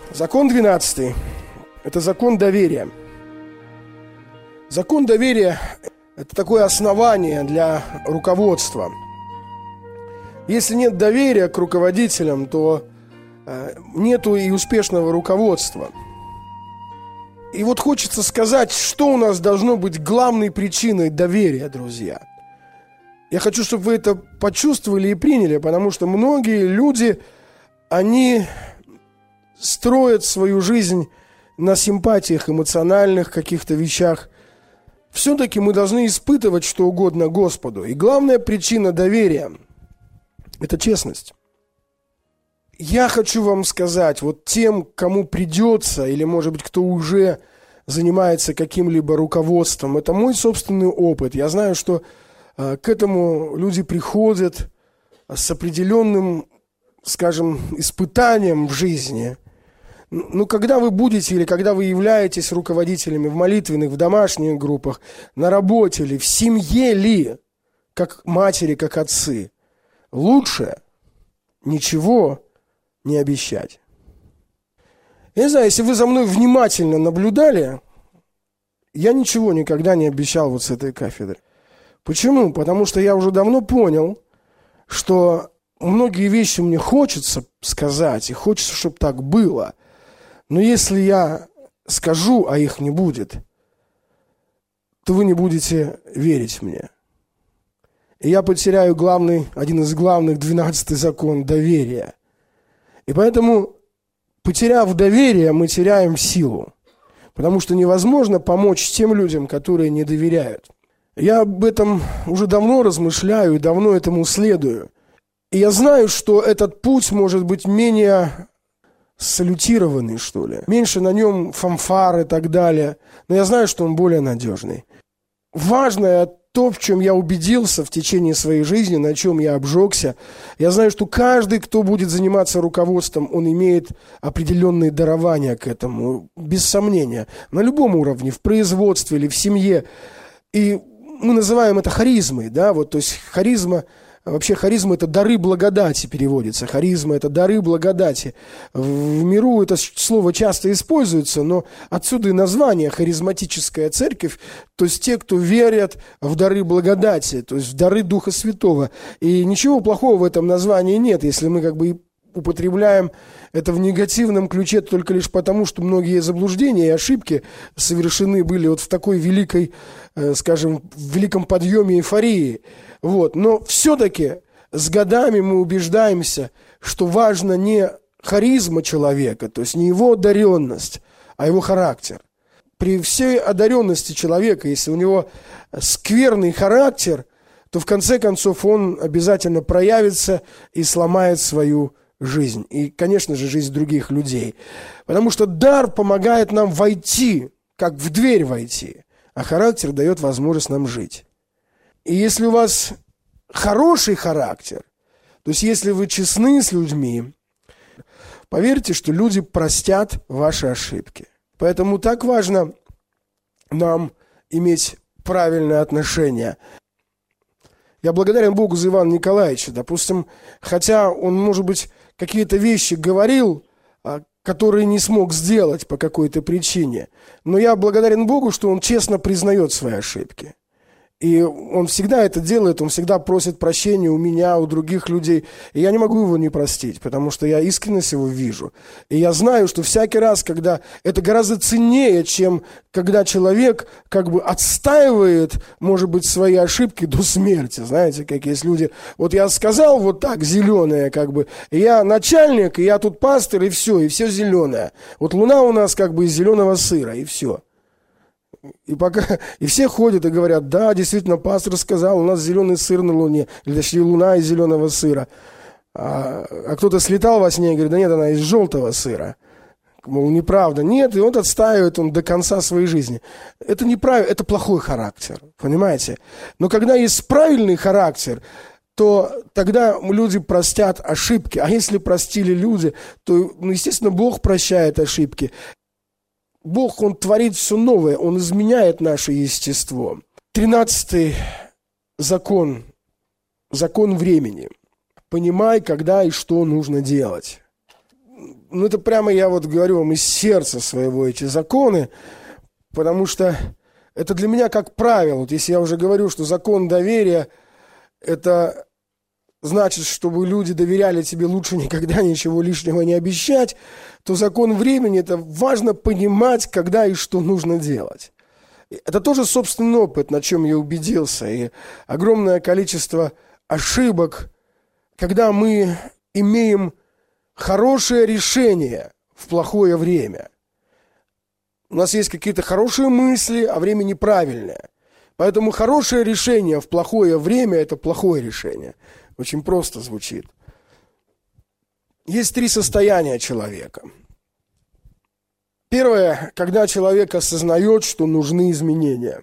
Закон 12. Это закон доверия. Закон доверия – это такое основание для руководства. Если нет доверия к руководителям, то нету и успешного руководства. И вот хочется сказать, что у нас должно быть главной причиной доверия, друзья. Я хочу, чтобы вы это почувствовали и приняли, потому что многие люди, они строят свою жизнь на симпатиях, эмоциональных каких-то вещах. Все-таки мы должны испытывать что угодно Господу. И главная причина доверия – это честность. Я хочу вам сказать, вот тем, кому придется, или, может быть, кто уже занимается каким-либо руководством, это мой собственный опыт. Я знаю, что к этому люди приходят с определенным, скажем, испытанием в жизни. Ну, когда вы будете или когда вы являетесь руководителями в молитвенных, в домашних группах, на работе ли, в семье ли, как матери, как отцы, лучше ничего не обещать. Я не знаю, если вы за мной внимательно наблюдали, я ничего никогда не обещал вот с этой кафедры. Почему? Потому что я уже давно понял, что многие вещи мне хочется сказать, и хочется, чтобы так было. Но если я скажу, а их не будет, то вы не будете верить мне. И я потеряю один из главных, 12-й закон доверия. И поэтому, потеряв доверие, мы теряем силу. Потому что невозможно помочь тем людям, которые не доверяют. Я об этом уже давно размышляю и давно этому следую. И я знаю, что этот путь может быть менее салютированный, что ли. Меньше на нем фанфар и так далее. Но я знаю, что он более надежный. Важное то, в чем я убедился в течение своей жизни, на чем я обжегся. Я знаю, что каждый, кто будет заниматься руководством, он имеет определенные дарования к этому. Без сомнения. На любом уровне, в производстве или в семье. И мы называем это харизмой, да, вот, то есть харизма, вообще харизма – это дары благодати переводится, харизма – это дары благодати. В миру это слово часто используется, но отсюда и название харизматическая церковь, то есть те, кто верят в дары благодати, то есть в дары Духа Святого. И ничего плохого в этом названии нет, если мы как бы употребляем это в негативном ключе только лишь потому, что многие заблуждения и ошибки совершены были вот в такой великой, скажем, в великом подъеме эйфории. Вот. Но все-таки с годами мы убеждаемся, что важно не харизма человека, то есть не его одаренность, а его характер. При всей одаренности человека, если у него скверный характер, то в конце концов он обязательно проявится и сломает свою жизнь. И, конечно же, жизнь других людей. Потому что дар помогает нам войти, как в дверь войти, а характер дает возможность нам жить. И если у вас хороший характер, то есть если вы честны с людьми, поверьте, что люди простят ваши ошибки. Поэтому так важно нам иметь правильное отношение. Я благодарен Богу за Ивана Николаевича. Допустим, хотя он, может быть, какие-то вещи говорил, которые не смог сделать по какой-то причине. Но я благодарен Богу, что он честно признает свои ошибки. И он всегда это делает, он всегда просит прощения у меня, у других людей. И я не могу его не простить, потому что я искренность его вижу. И я знаю, что всякий раз, когда это гораздо ценнее, чем когда человек как бы отстаивает, может быть, свои ошибки до смерти. Знаете, как есть люди, вот я сказал вот так, зеленое как бы, и я начальник, и я тут пастырь, и все зеленое. Вот луна у нас как бы из зеленого сыра, и все. И все ходят и говорят, да, действительно, пастор сказал, у нас зеленый сыр на луне, или точнее луна из зеленого сыра. А кто-то слетал во сне и говорит, да нет, она из желтого сыра. Мол, неправда. Нет, и он отстаивает до конца своей жизни. Это неправильно, это плохой характер, понимаете? Но когда есть правильный характер, то тогда люди простят ошибки. А если простили люди, то, естественно, Бог прощает ошибки. Бог, Он творит все новое, Он изменяет наше естество. 13-й закон, закон времени. Понимай, когда и что нужно делать. ну это прямо я вот говорю вам из сердца своего эти законы, потому что это для меня как правило. Вот если я уже говорю, что закон доверия – это значит, чтобы люди доверяли тебе, лучше никогда ничего лишнего не обещать, то закон времени – это важно понимать, когда и что нужно делать. Это тоже собственный опыт, на чем я убедился. И огромное количество ошибок, когда мы имеем хорошее решение в плохое время. У нас есть какие-то хорошие мысли, а время неправильное. Поэтому хорошее решение в плохое время – это плохое решение. Очень просто звучит. Есть 3 состояния человека. Первое, когда человек осознает, что нужны изменения.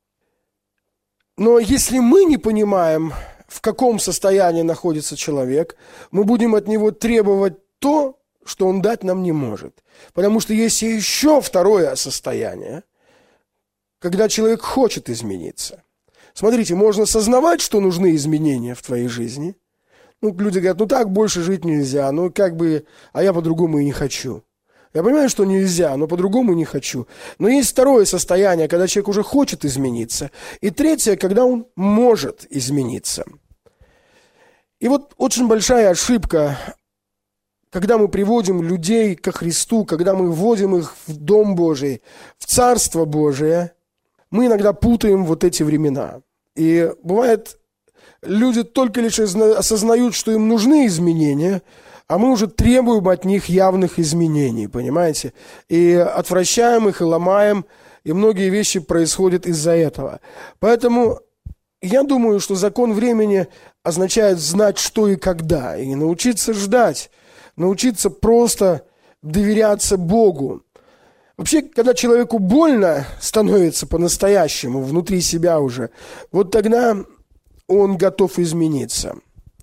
Но если мы не понимаем, в каком состоянии находится человек, мы будем от него требовать то, что он дать нам не может. Потому что есть еще второе состояние, когда человек хочет измениться. Смотрите, можно сознавать, что нужны изменения в твоей жизни. Люди говорят, так больше жить нельзя, а я по-другому и не хочу. Я понимаю, что нельзя, но по-другому не хочу. Но есть второе состояние, когда человек уже хочет измениться. И третье, когда он может измениться. И вот очень большая ошибка, когда мы приводим людей ко Христу, когда мы вводим их в Дом Божий, в Царство Божие, мы иногда путаем вот эти времена. И бывает, люди только лишь осознают, что им нужны изменения, а мы уже требуем от них явных изменений, понимаете? И отвращаем их, и ломаем, и многие вещи происходят из-за этого. Поэтому я думаю, что закон времени означает знать, что и когда, и научиться ждать, научиться просто доверяться Богу. Вообще, когда человеку больно становится по-настоящему, внутри себя уже, вот тогда он готов измениться.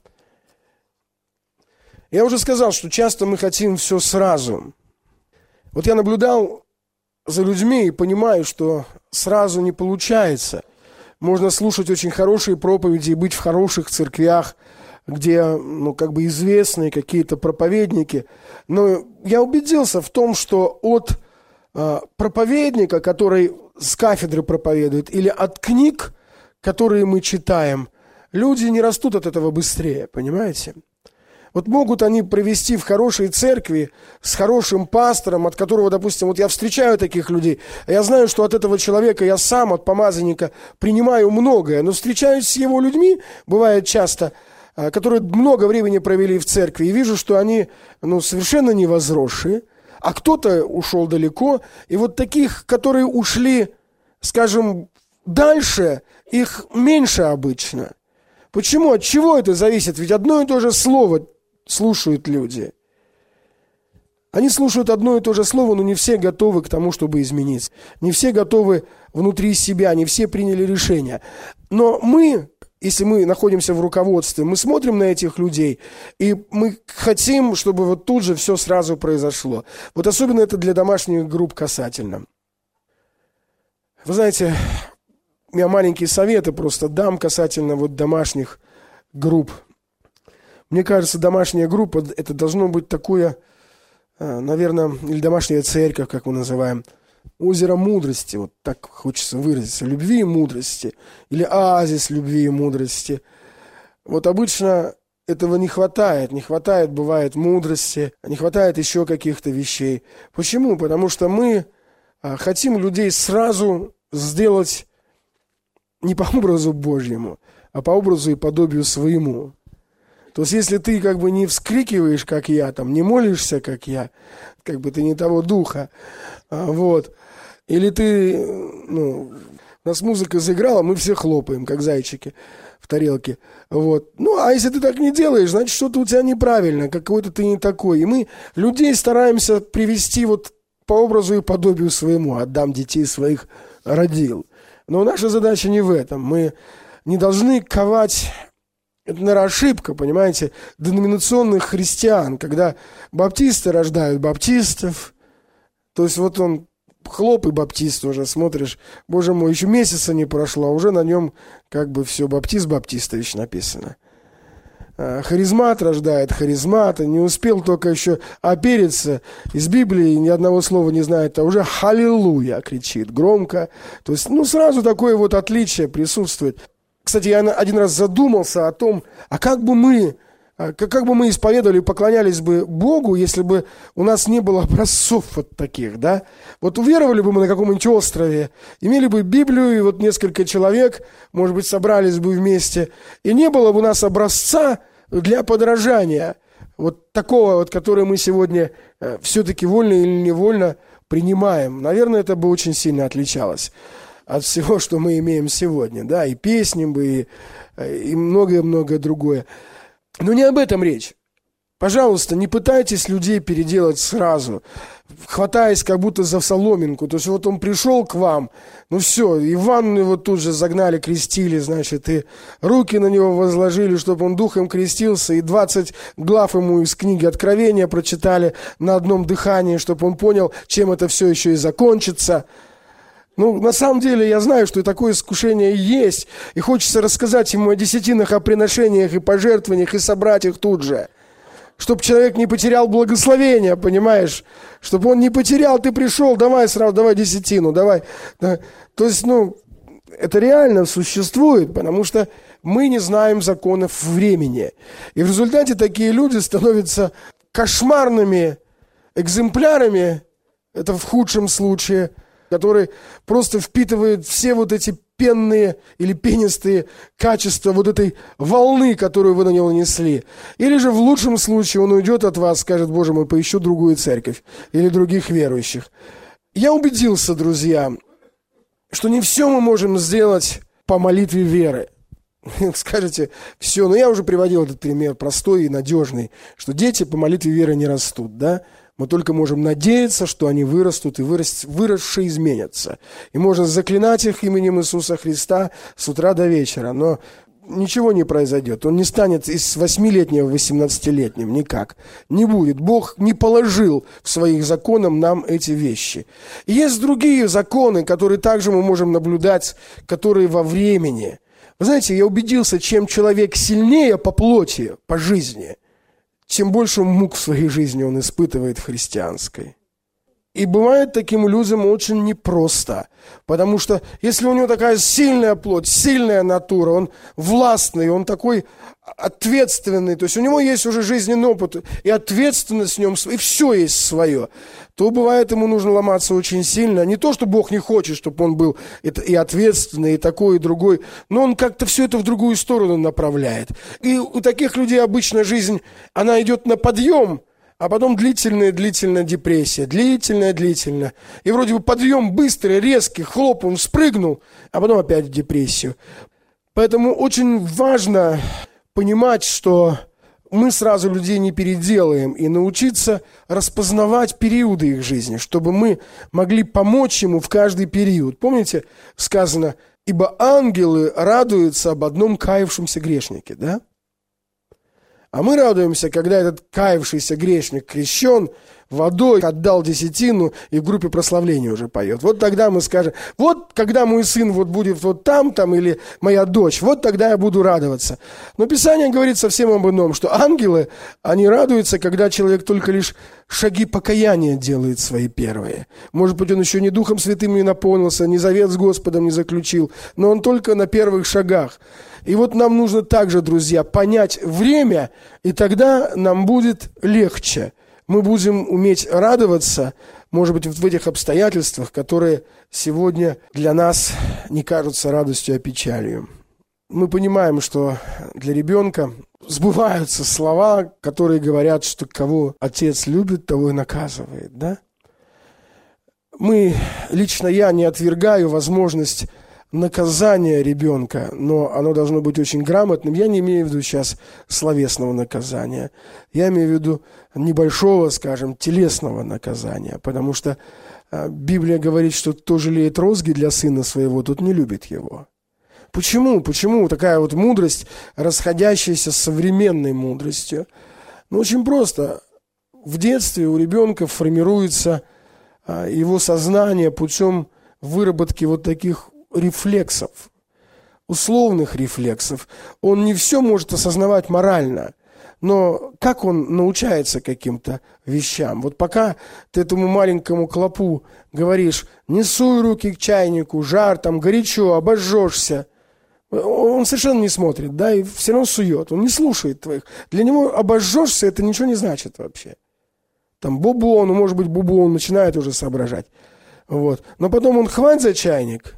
Я уже сказал, что часто мы хотим все сразу. Вот я наблюдал за людьми и понимаю, что сразу не получается. Можно слушать очень хорошие проповеди и быть в хороших церквях, где, известные какие-то проповедники. Но я убедился в том, что от проповедника, который с кафедры проповедует, или от книг, которые мы читаем, люди не растут от этого быстрее, понимаете? Вот могут они провести в хорошей церкви с хорошим пастором, от которого, допустим, я встречаю таких людей, я знаю, что от этого человека я сам, от помазанника, принимаю многое, но встречаюсь с его людьми, бывает часто, которые много времени провели в церкви, и вижу, что они совершенно не возросшие, а кто-то ушел далеко, и вот таких, которые ушли, скажем, дальше, их меньше обычно. Почему? От чего это зависит? Ведь одно и то же слово слушают люди. Они слушают одно и то же слово, но не все готовы к тому, чтобы измениться. Не все готовы внутри себя, не все приняли решение. Но мы, если мы находимся в руководстве, мы смотрим на этих людей, и мы хотим, чтобы вот тут же все сразу произошло. Вот особенно это для домашних групп касательно. Вы знаете, я маленькие советы просто дам касательно домашних групп. Мне кажется, домашняя группа – это должно быть такое, наверное, или домашняя церковь, как мы называем, озеро мудрости, вот так хочется выразиться, любви и мудрости, или оазис любви и мудрости. Вот обычно этого не хватает, бывает мудрости, не хватает еще каких-то вещей. Почему? Потому что мы хотим людей сразу сделать не по образу Божьему, а по образу и подобию своему. То есть, если ты не вскрикиваешь, как я, не молишься, как я, ты не того духа, или ты, у нас музыка заиграла, мы все хлопаем, как зайчики в тарелке, а если ты так не делаешь, значит, что-то у тебя неправильно, какой-то ты не такой. И мы людей стараемся привести по образу и подобию своему, отдам детей своих родил. Но наша задача не в этом. Мы не должны ковать, это, наверное, ошибка, понимаете, деноминационных христиан, когда баптисты рождают баптистов, то есть он хлоп и баптист уже, смотришь, боже мой, еще месяца не прошло, а уже на нем все баптист Баптистович написано. харизмат рождает харизмата, не успел только еще опериться, из Библии ни одного слова не знает, а уже «Халилуя» кричит громко. То есть, сразу такое вот отличие присутствует. Кстати, я один раз задумался о том, как бы мы исповедовали и поклонялись бы Богу, если бы у нас не было образцов вот таких, да? Вот уверовали бы мы на каком-нибудь острове, имели бы Библию, и вот несколько человек, может быть, собрались бы вместе, и не было бы у нас образца для подражания, вот такого вот, который мы сегодня все-таки вольно или невольно принимаем. Наверное, это бы очень сильно отличалось от всего, что мы имеем сегодня, да, и песни бы, и многое-многое другое. Но не об этом речь. Пожалуйста, не пытайтесь людей переделать сразу, хватаясь как будто за соломинку. То есть вот он пришел к вам, все, и в ванну его тут же загнали, крестили, значит, и руки на него возложили, чтобы он духом крестился, и 20 глав ему из книги Откровения прочитали на одном дыхании, чтобы он понял, чем это все еще и закончится. На самом деле, я знаю, что и такое искушение есть, и хочется рассказать ему о десятинах, о приношениях и пожертвованиях, и собрать их тут же. Чтобы человек не потерял благословения, понимаешь? Чтобы он не потерял, ты пришел, давай десятину, давай. То есть, это реально существует, потому что мы не знаем законов времени. И в результате такие люди становятся кошмарными экземплярами, это в худшем случае, который просто впитывает все вот эти пенные или пенистые качества вот этой волны, которую вы на него нанесли. Или же в лучшем случае он уйдет от вас, скажет: Боже мой, поищу другую церковь или других верующих. Я убедился, друзья, что не все мы можем сделать по молитве веры. Скажете, все, но я уже приводил этот пример простой и надежный, что дети по молитве веры не растут, да? Мы только можем надеяться, что они вырастут и выросшие изменятся. И можно заклинать их именем Иисуса Христа с утра до вечера, но ничего не произойдет. Он не станет из 8-летнего 18-летним, никак. Не будет. Бог не положил в своих законах нам эти вещи. И есть другие законы, которые также мы можем наблюдать, которые во времени. Вы знаете, я убедился, чем человек сильнее по плоти, по жизни, тем больше мук в своей жизни он испытывает христианской. И бывает таким людям очень непросто, потому что если у него такая сильная плоть, сильная натура, он властный, он такой ответственный, то есть у него есть уже жизненный опыт, и ответственность в нем, и все есть свое, то бывает ему нужно ломаться очень сильно. Не то, что Бог не хочет, чтобы он был и ответственный, и такой, и другой, но он как-то все это в другую сторону направляет. И у таких людей обычно жизнь, она идет на подъем, а потом длительная депрессия, длительная. И вроде бы подъем быстрый, резкий, хлоп, он спрыгнул, а потом опять в депрессию. Поэтому очень важно понимать, что мы сразу людей не переделаем, и научиться распознавать периоды их жизни, чтобы мы могли помочь ему в каждый период. Помните, сказано: «Ибо ангелы радуются об одном каявшемся грешнике», да? А мы радуемся, когда этот каявшийся грешник крещен, водой отдал десятину и в группе прославления уже поет. Вот тогда мы скажем: вот когда мой сын вот будет вот там, или моя дочь, вот тогда я буду радоваться. Но Писание говорит совсем об ином, что ангелы, они радуются, когда человек только лишь шаги покаяния делает свои первые. Может быть, он еще не Духом Святым не наполнился, ни завет с Господом не заключил, но он только на первых шагах. И вот нам нужно также, друзья, понять время, и тогда нам будет легче. Мы будем уметь радоваться, может быть, в этих обстоятельствах, которые сегодня для нас не кажутся радостью, а печалью. Мы понимаем, что для ребенка сбываются слова, которые говорят, что кого отец любит, того и наказывает, да? Лично я не отвергаю возможность наказания ребенка, но оно должно быть очень грамотным. Я не имею в виду сейчас словесного наказания. Я имею в виду небольшого, скажем, телесного наказания, потому что Библия говорит, что кто жалеет розги для сына своего, тот не любит его. Почему? Почему такая вот мудрость, расходящаяся с современной мудростью? Очень просто. В детстве у ребенка формируется его сознание путем выработки вот таких рефлексов. условных рефлексов. Он не все может осознавать морально. Но как он научается каким-то вещам? Вот пока ты этому маленькому клопу говоришь: не суй руки к чайнику, жар, там горячо, обожжешься. Он совершенно не смотрит, да, и все равно сует. Он не слушает твоих. Для него обожжешься — это ничего не значит вообще. Там бубон, может быть, бубон начинает уже соображать. Вот. Но потом он хватит за чайник,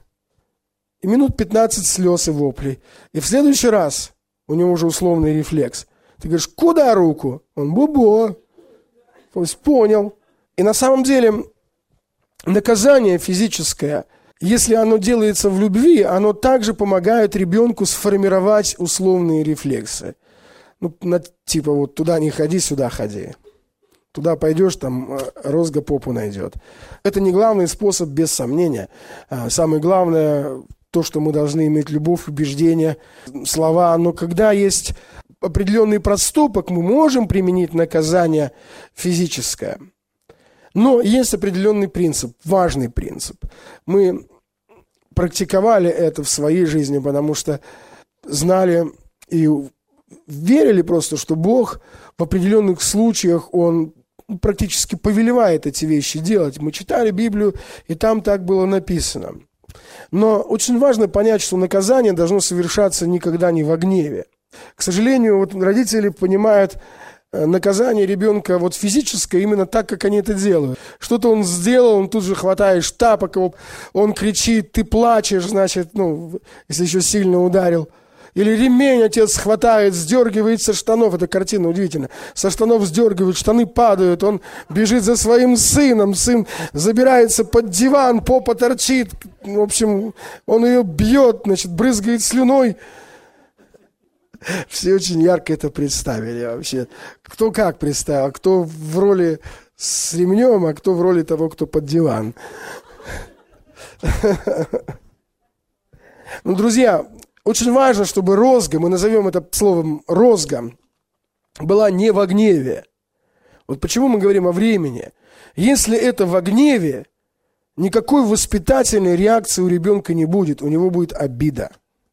и минут 15 слез и воплей. И в следующий раз у него уже условный рефлекс. Ты говоришь: куда руку? Он: бубо. То есть понял. И на самом деле наказание физическое, если оно делается в любви, оно также помогает ребенку сформировать условные рефлексы. Ну, типа вот туда не ходи, сюда ходи. Туда пойдешь, там розга попу найдет. Это не главный способ, без сомнения. Самое главное то, что мы должны иметь любовь, убеждения, слова. Но когда есть определенный проступок, мы можем применить наказание физическое. Но есть определенный принцип, важный принцип. Мы практиковали это в своей жизни, потому что знали и верили просто, что Бог в определенных случаях, Он практически повелевает эти вещи делать. Мы читали Библию, и там так было написано. Но очень важно понять, что наказание должно совершаться никогда не во гневе. К сожалению, вот родители понимают наказание ребенка вот физическое именно так, как они это делают. Что-то он сделал, он тут же хватает тапок, он кричит: ты плачешь, значит, если еще сильно ударил. Или ремень отец хватает, сдергивает со штанов. Эта картина удивительна. Со штанов сдергивает, штаны падают. Он бежит за своим сыном. Сын забирается под диван, попа торчит. В общем, он ее бьет, значит, брызгает слюной. Все очень ярко это представили вообще. Кто как представил. Кто в роли с ремнем, а кто в роли того, кто под диван. Ну, друзья, очень важно, чтобы розга, мы назовем это словом розга, была не во гневе. Вот почему мы говорим о времени. Если это во гневе, никакой воспитательной реакции у ребенка не будет, у него будет обида.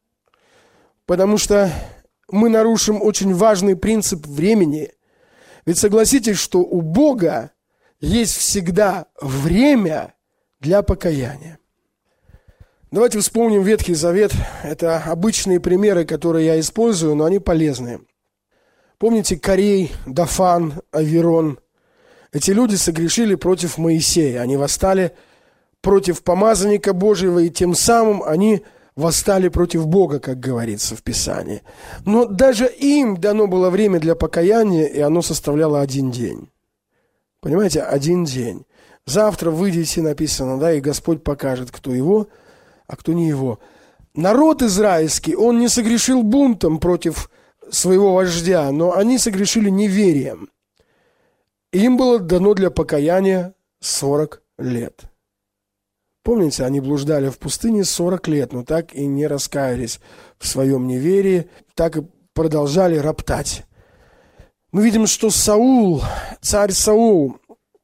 Потому что мы нарушим очень важный принцип времени. Ведь согласитесь, что у Бога есть всегда время для покаяния. Давайте вспомним Ветхий Завет. Это обычные примеры, которые я использую, но они полезные. Помните Корей, Дафан, Аверон? Эти люди согрешили против Моисея. Они восстали против помазанника Божьего, и тем самым они восстали против Бога, как говорится в Писании. Но даже им дано было время для покаяния, и оно составляло 1 день. Понимаете, 1 день. Завтра выйдете, написано, да, и Господь покажет, кто его, а кто не его. Народ израильский, он не согрешил бунтом против своего вождя, но они согрешили неверием. И им было дано для покаяния 40 лет. Помните, они блуждали в пустыне 40 лет, но так и не раскаялись в своем неверии, так и продолжали роптать. Мы видим, что Саул, царь Саул,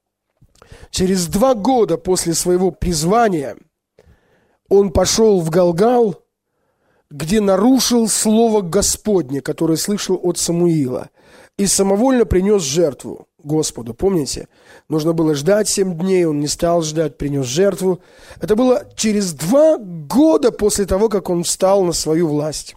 через 2 года после своего призвания он пошел в Галгал, где нарушил слово Господне, которое слышал от Самуила, и самовольно принес жертву Господу. Помните? Нужно было ждать 7 дней, он не стал ждать, принес жертву. Это было через 2 года после того, как он встал на свою власть.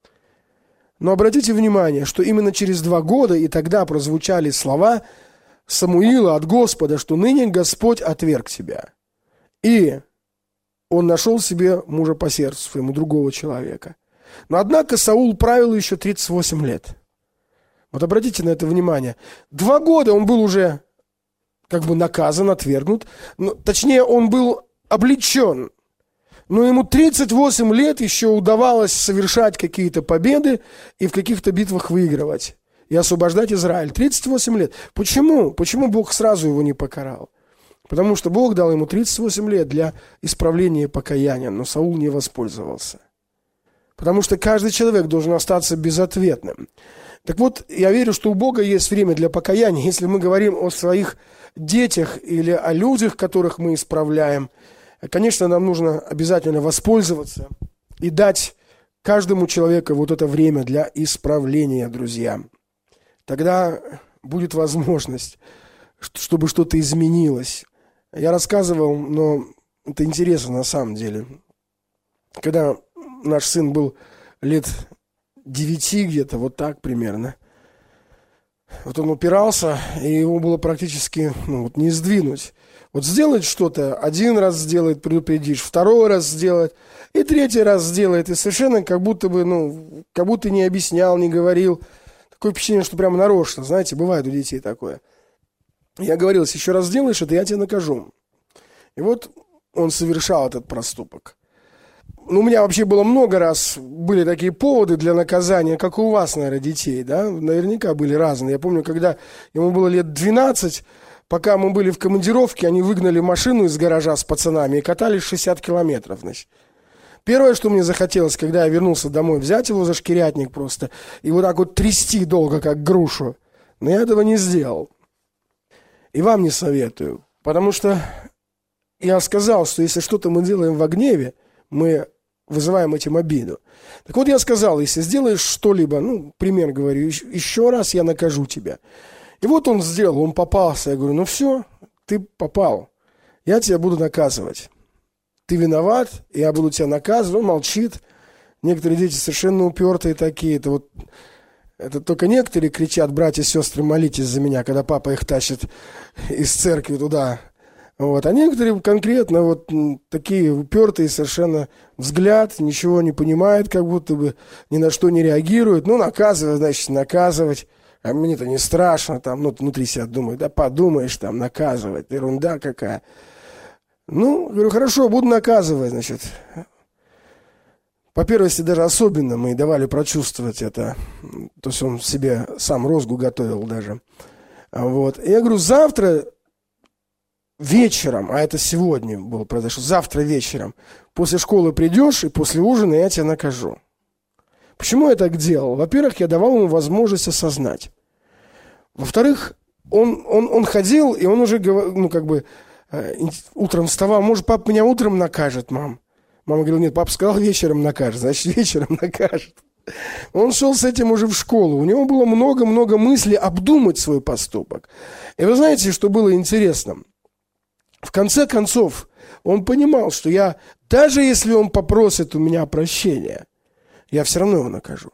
Но обратите внимание, что именно через 2 года и тогда прозвучали слова Самуила от Господа, что ныне Господь отверг тебя. И он нашел себе мужа по сердцу своему, другого человека. Но однако Саул правил еще 38 лет. Вот обратите на это внимание. 2 года он был уже как бы наказан, отвергнут. Точнее, он был облечен. Но ему 38 лет еще удавалось совершать какие-то победы и в каких-то битвах выигрывать. И освобождать Израиль. 38 лет. Почему? Почему Бог сразу его не покарал? Потому что Бог дал ему 38 лет для исправления и покаяния, но Саул не воспользовался. Потому что каждый человек должен остаться безответным. Так вот, я верю, что у Бога есть время для покаяния. Если мы говорим о своих детях или о людях, которых мы исправляем, конечно, нам нужно обязательно воспользоваться и дать каждому человеку вот это время для исправления, друзья. Тогда будет возможность, чтобы что-то изменилось. Я рассказывал, но это интересно на самом деле. Когда наш сын был лет 9 где-то, вот так примерно, вот он упирался, и его было практически не сдвинуть. Вот сделать что-то, один раз сделает, предупредишь, второй раз сделает, и третий раз сделает, и совершенно как будто бы, как будто не объяснял, не говорил. Такое впечатление, что прямо нарочно, знаете, бывает у детей такое. Я говорил, если еще раз сделаешь это, я тебя накажу. И вот он совершал этот проступок. У меня вообще было много раз, были такие поводы для наказания, как и у вас, наверное, детей, да, наверняка были разные. Я помню, когда ему было лет 12, пока мы были в командировке, они выгнали машину из гаража с пацанами и катались 60 километров, значит. Первое, что мне захотелось, когда я вернулся домой, взять его за шкирятник просто и вот так вот трясти долго, как грушу. Но я этого не сделал. И вам не советую, потому что я сказал, что если что-то мы делаем во гневе, мы вызываем этим обиду. Так вот я сказал, если сделаешь что-либо, пример говорю, еще раз я накажу тебя. И вот он сделал, он попался. Я говорю, все, ты попал, я тебя буду наказывать. Ты виноват, я буду тебя наказывать. Он молчит. Некоторые дети совершенно упертые такие. Это только некоторые кричат, братья и сестры, молитесь за меня, когда папа их тащит из церкви туда. Вот. А некоторые конкретно такие упертые совершенно взгляд, ничего не понимают, как будто бы ни на что не реагируют. Наказывать, значит, наказывать. А мне-то не страшно, там, внутри себя думаю, да подумаешь, там, наказывать, ерунда какая. Говорю, хорошо, буду наказывать, значит. По первости даже особенно мы давали прочувствовать это. То есть он себе сам розгу готовил даже. Вот. И я говорю, завтра вечером, а это сегодня произошло, завтра вечером, после школы придешь и после ужина я тебя накажу. Почему я так делал? Во-первых, я давал ему возможность осознать. Во-вторых, он ходил, и он уже, утром вставал. Может, папа меня утром накажет, мам? Мама говорила, нет, папа сказал, вечером накажет, значит, вечером накажет. Он шел с этим уже в школу. У него было много-много мыслей обдумать свой поступок. И вы знаете, что было интересно? В конце концов, он понимал, что даже если он попросит у меня прощения, я все равно его накажу.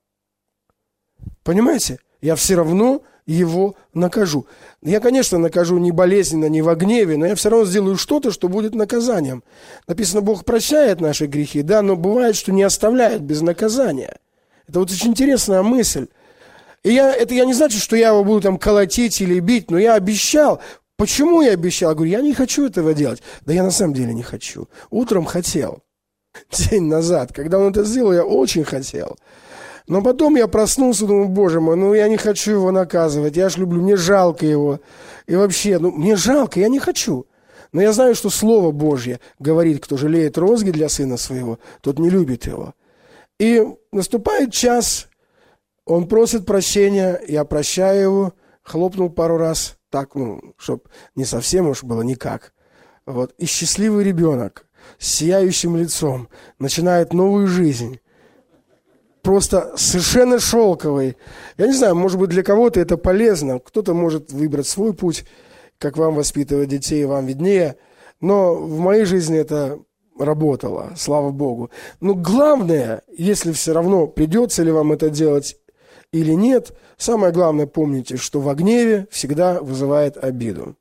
Понимаете? Я все равно его накажу. Я, конечно, накажу не болезненно, не во гневе, но я все равно сделаю что-то, что будет наказанием. Написано, Бог прощает наши грехи, да, но бывает, что не оставляет без наказания. Это очень интересная мысль. И это не значит, что я его буду там колотить или бить, но я обещал. Почему я обещал? Я говорю, я не хочу этого делать. Да я на самом деле не хочу. Утром хотел. День назад, когда он это сделал, я очень хотел. Но потом я проснулся, думаю, боже мой, я не хочу его наказывать, я ж люблю, мне жалко его. И вообще, мне жалко, я не хочу. Но я знаю, что Слово Божье говорит, кто жалеет розги для сына своего, тот не любит его. И наступает час, он просит прощения, я прощаю его, хлопнул пару раз, так, чтобы не совсем уж было никак. Вот. И счастливый ребенок с сияющим лицом начинает новую жизнь. Просто совершенно шелковый. Я не знаю, может быть, для кого-то это полезно. Кто-то может выбрать свой путь, как вам воспитывать детей, вам виднее. Но в моей жизни это работало, слава Богу. Но главное, если все равно придется ли вам это делать или нет, самое главное помните, что во гневе всегда вызывает обиду.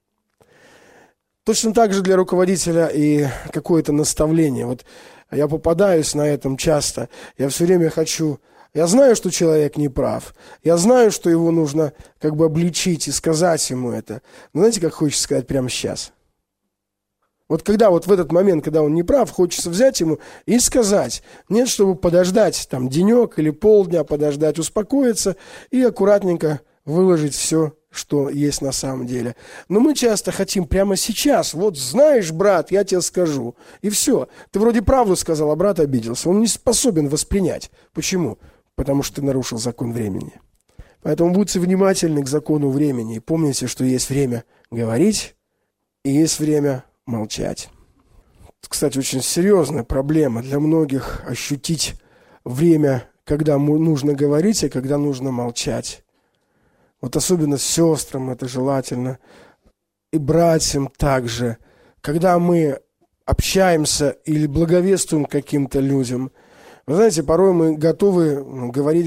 Точно так же для руководителя и какое-то наставление. Вот я попадаюсь на этом часто. Я все время хочу... Я знаю, что человек не прав. Я знаю, что его нужно обличить и сказать ему это. Но знаете, как хочется сказать прямо сейчас? Вот когда в этот момент, когда он не прав, хочется взять ему и сказать. Нет, чтобы подождать денек или полдня подождать, успокоиться и аккуратненько выложить все, что есть на самом деле. Но мы часто хотим прямо сейчас. Вот знаешь, брат, я тебе скажу. И все. Ты вроде правду сказал, а брат обиделся. Он не способен воспринять. Почему? Потому что ты нарушил закон времени. Поэтому будьте внимательны к закону времени. И помните, что есть время говорить и есть время молчать. Кстати, очень серьезная проблема для многих ощутить время, когда нужно говорить, а когда нужно молчать. Вот особенно сестрам это желательно, и братьям также. Когда мы общаемся или благовествуем каким-то людям, вы знаете, порой мы готовы говорить.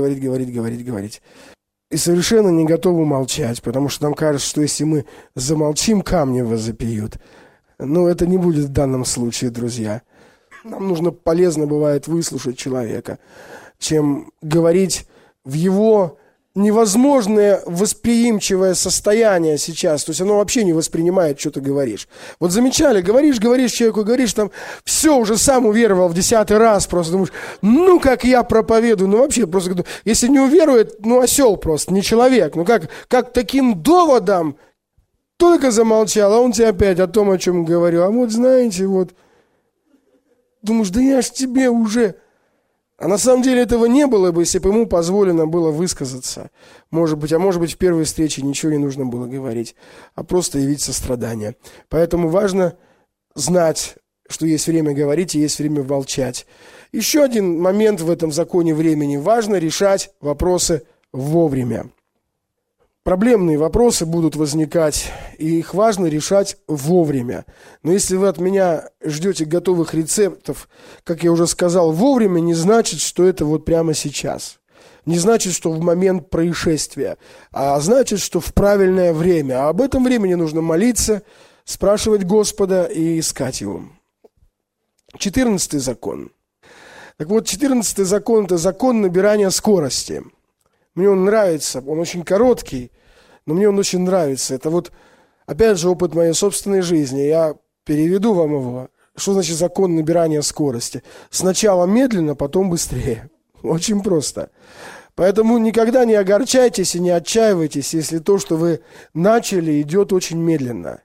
И совершенно не готовы молчать, потому что нам кажется, что если мы замолчим, камни возопьют. Но это не будет в данном случае, друзья. Нам нужно, полезно бывает выслушать человека, чем говорить в его невозможное восприимчивое состояние сейчас. То есть оно вообще не воспринимает, что ты говоришь. Вот замечали, говоришь человеку, говоришь там, все, уже сам уверовал в 10-й раз, просто думаешь, ну как я проповедую, ну вообще просто, если не уверует, ну осел просто, не человек. Ну как таким доводом только замолчал, а он тебе опять о том, о чем говорю. А вот знаете, вот, думаешь, да я ж тебе уже... А на самом деле этого не было бы, если бы ему позволено было высказаться. Может быть, в первой встрече ничего не нужно было говорить, а просто явить сострадание. Поэтому важно знать, что есть время говорить и есть время молчать. Еще один момент в этом законе времени. Важно решать вопросы вовремя. Проблемные вопросы будут возникать, и их важно решать вовремя. Но если вы от меня ждете готовых рецептов, как я уже сказал, вовремя не значит, что это вот прямо сейчас. Не значит, что в момент происшествия, а значит, что в правильное время. А об этом времени нужно молиться, спрашивать Господа и искать Его. 14-й закон. Так вот, 14-й закон – это закон набирания скорости. Мне он нравится, он очень короткий, но мне он очень нравится. Это вот, опять же, опыт моей собственной жизни. Я переведу вам его. Что значит закон набирания скорости? Сначала медленно, потом быстрее. Очень просто. Поэтому никогда не огорчайтесь и не отчаивайтесь, если то, что вы начали, идет очень медленно.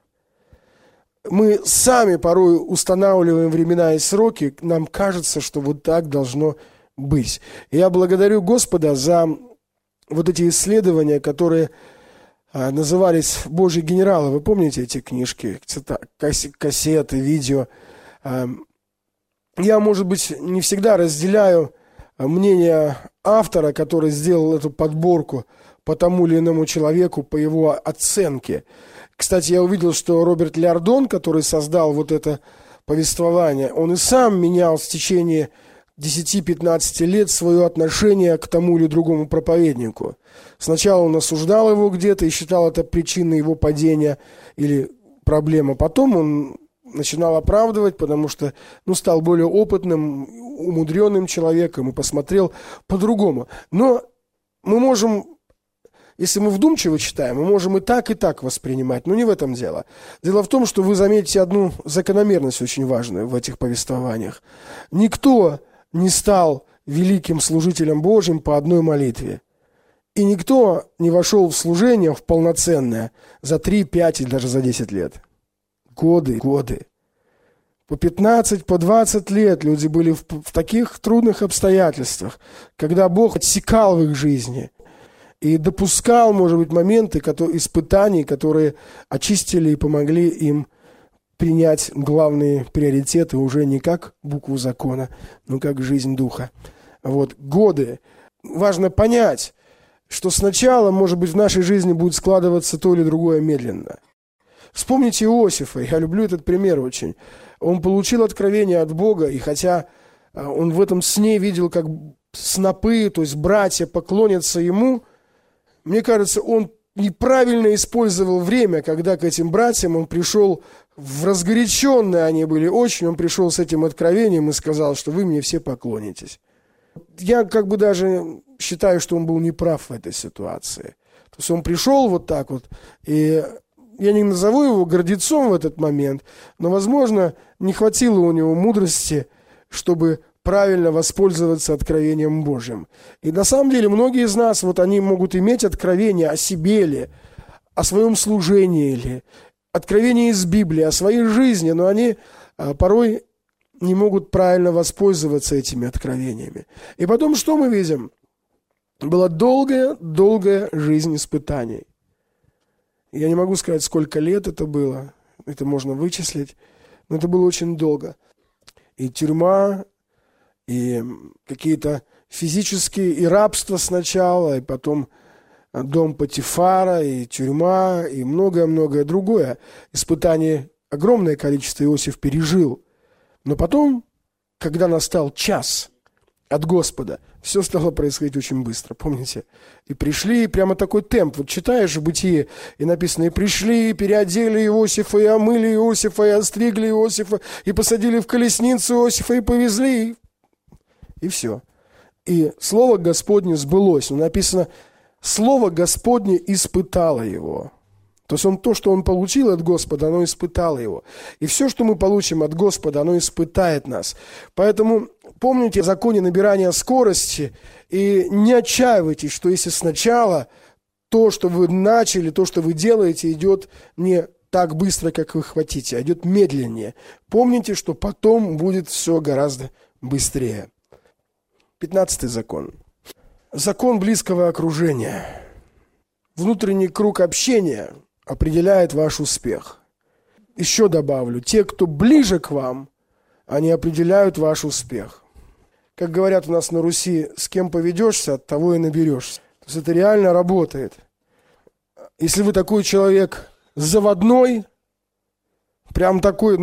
Мы сами порой устанавливаем времена и сроки, нам кажется, что вот так должно быть. И я благодарю Господа за вот эти исследования, которые назывались «Божьи генералы». Вы помните эти книжки, кассеты, видео? Я, может быть, не всегда разделяю мнение автора, который сделал эту подборку по тому или иному человеку, по его оценке. Кстати, я увидел, что Роберт Лиардон, который создал вот это повествование, он и сам менял в течение 10-15 лет свое отношение к тому или другому проповеднику. Сначала он осуждал его где-то и считал это причиной его падения или проблемы. Потом он начинал оправдывать, потому что стал более опытным, умудренным человеком и посмотрел по-другому. Но мы можем, если мы вдумчиво читаем, мы можем и так воспринимать, но не в этом дело. Дело в том, что вы заметите одну закономерность очень важную в этих повествованиях. Никто не стал великим служителем Божьим по одной молитве. И никто не вошел в служение в полноценное за 3, 5 или даже за 10 лет. Годы. По 15, по 20 лет люди были в таких трудных обстоятельствах, когда Бог отсекал в их жизни и допускал, может быть, моменты испытаний, которые очистили и помогли им принять главные приоритеты уже не как букву закона, но как жизнь духа. Вот, годы. Важно понять, что сначала, может быть, в нашей жизни будет складываться то или другое медленно. Вспомните Иосифа, я люблю этот пример очень. Он получил откровение от Бога, и хотя он в этом сне видел, как снопы, то есть братья, поклонятся ему, мне кажется, он неправильно использовал время, когда к этим братьям он пришел, разгоряченные они были очень, он пришел с этим откровением и сказал, что вы мне все поклонитесь. Я даже считаю, что он был неправ в этой ситуации. То есть он пришел вот так вот, и я не назову его гордецом в этот момент, но, возможно, не хватило у него мудрости, чтобы правильно воспользоваться откровением Божьим. И на самом деле многие из нас, они могут иметь откровение о себе ли, о своем служении ли, откровение из Библии, о своей жизни, но они порой не могут правильно воспользоваться этими откровениями. И потом что мы видим? Была долгая жизнь испытаний. Я не могу сказать, сколько лет это было, это можно вычислить, но это было очень долго. И тюрьма, и какие-то физические, и рабство сначала, и потом дом Потифара, и тюрьма, и многое-многое другое. Испытание огромное количество Иосиф пережил. Но потом, когда настал час от Господа, все стало происходить очень быстро, помните? И пришли, прямо такой темп. Вот читаешь в Бытие, и написано: и пришли, переодели Иосифа, и омыли Иосифа, и остригли Иосифа, и посадили в колесницу Иосифа, и повезли. И все. И слово Господне сбылось. Но написано: слово Господне испытало его. То есть то, что он получил от Господа, оно испытало его. И все, что мы получим от Господа, оно испытает нас. Поэтому помните о законе набирания скорости и не отчаивайтесь, что если сначала то, что вы начали, то, что вы делаете, идет не так быстро, как вы хотите, а идет медленнее. Помните, что потом будет все гораздо быстрее. 15-й закон. Закон близкого окружения. Внутренний круг общения определяет ваш успех. Еще добавлю, те, кто ближе к вам, они определяют ваш успех. Как говорят у нас на Руси, с кем поведешься, от того и наберешься. То есть это реально работает. Если вы такой человек заводной, прям такой,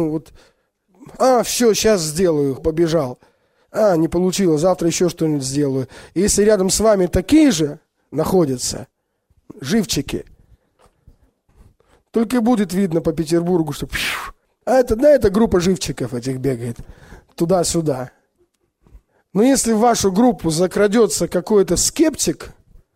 все, сейчас сделаю, побежал. Не получилось, завтра еще что-нибудь сделаю. И если рядом с вами такие же находятся, живчики, только и будет видно по Петербургу, что это группа живчиков этих бегает туда-сюда. Но если в вашу группу закрадется какой-то скептик,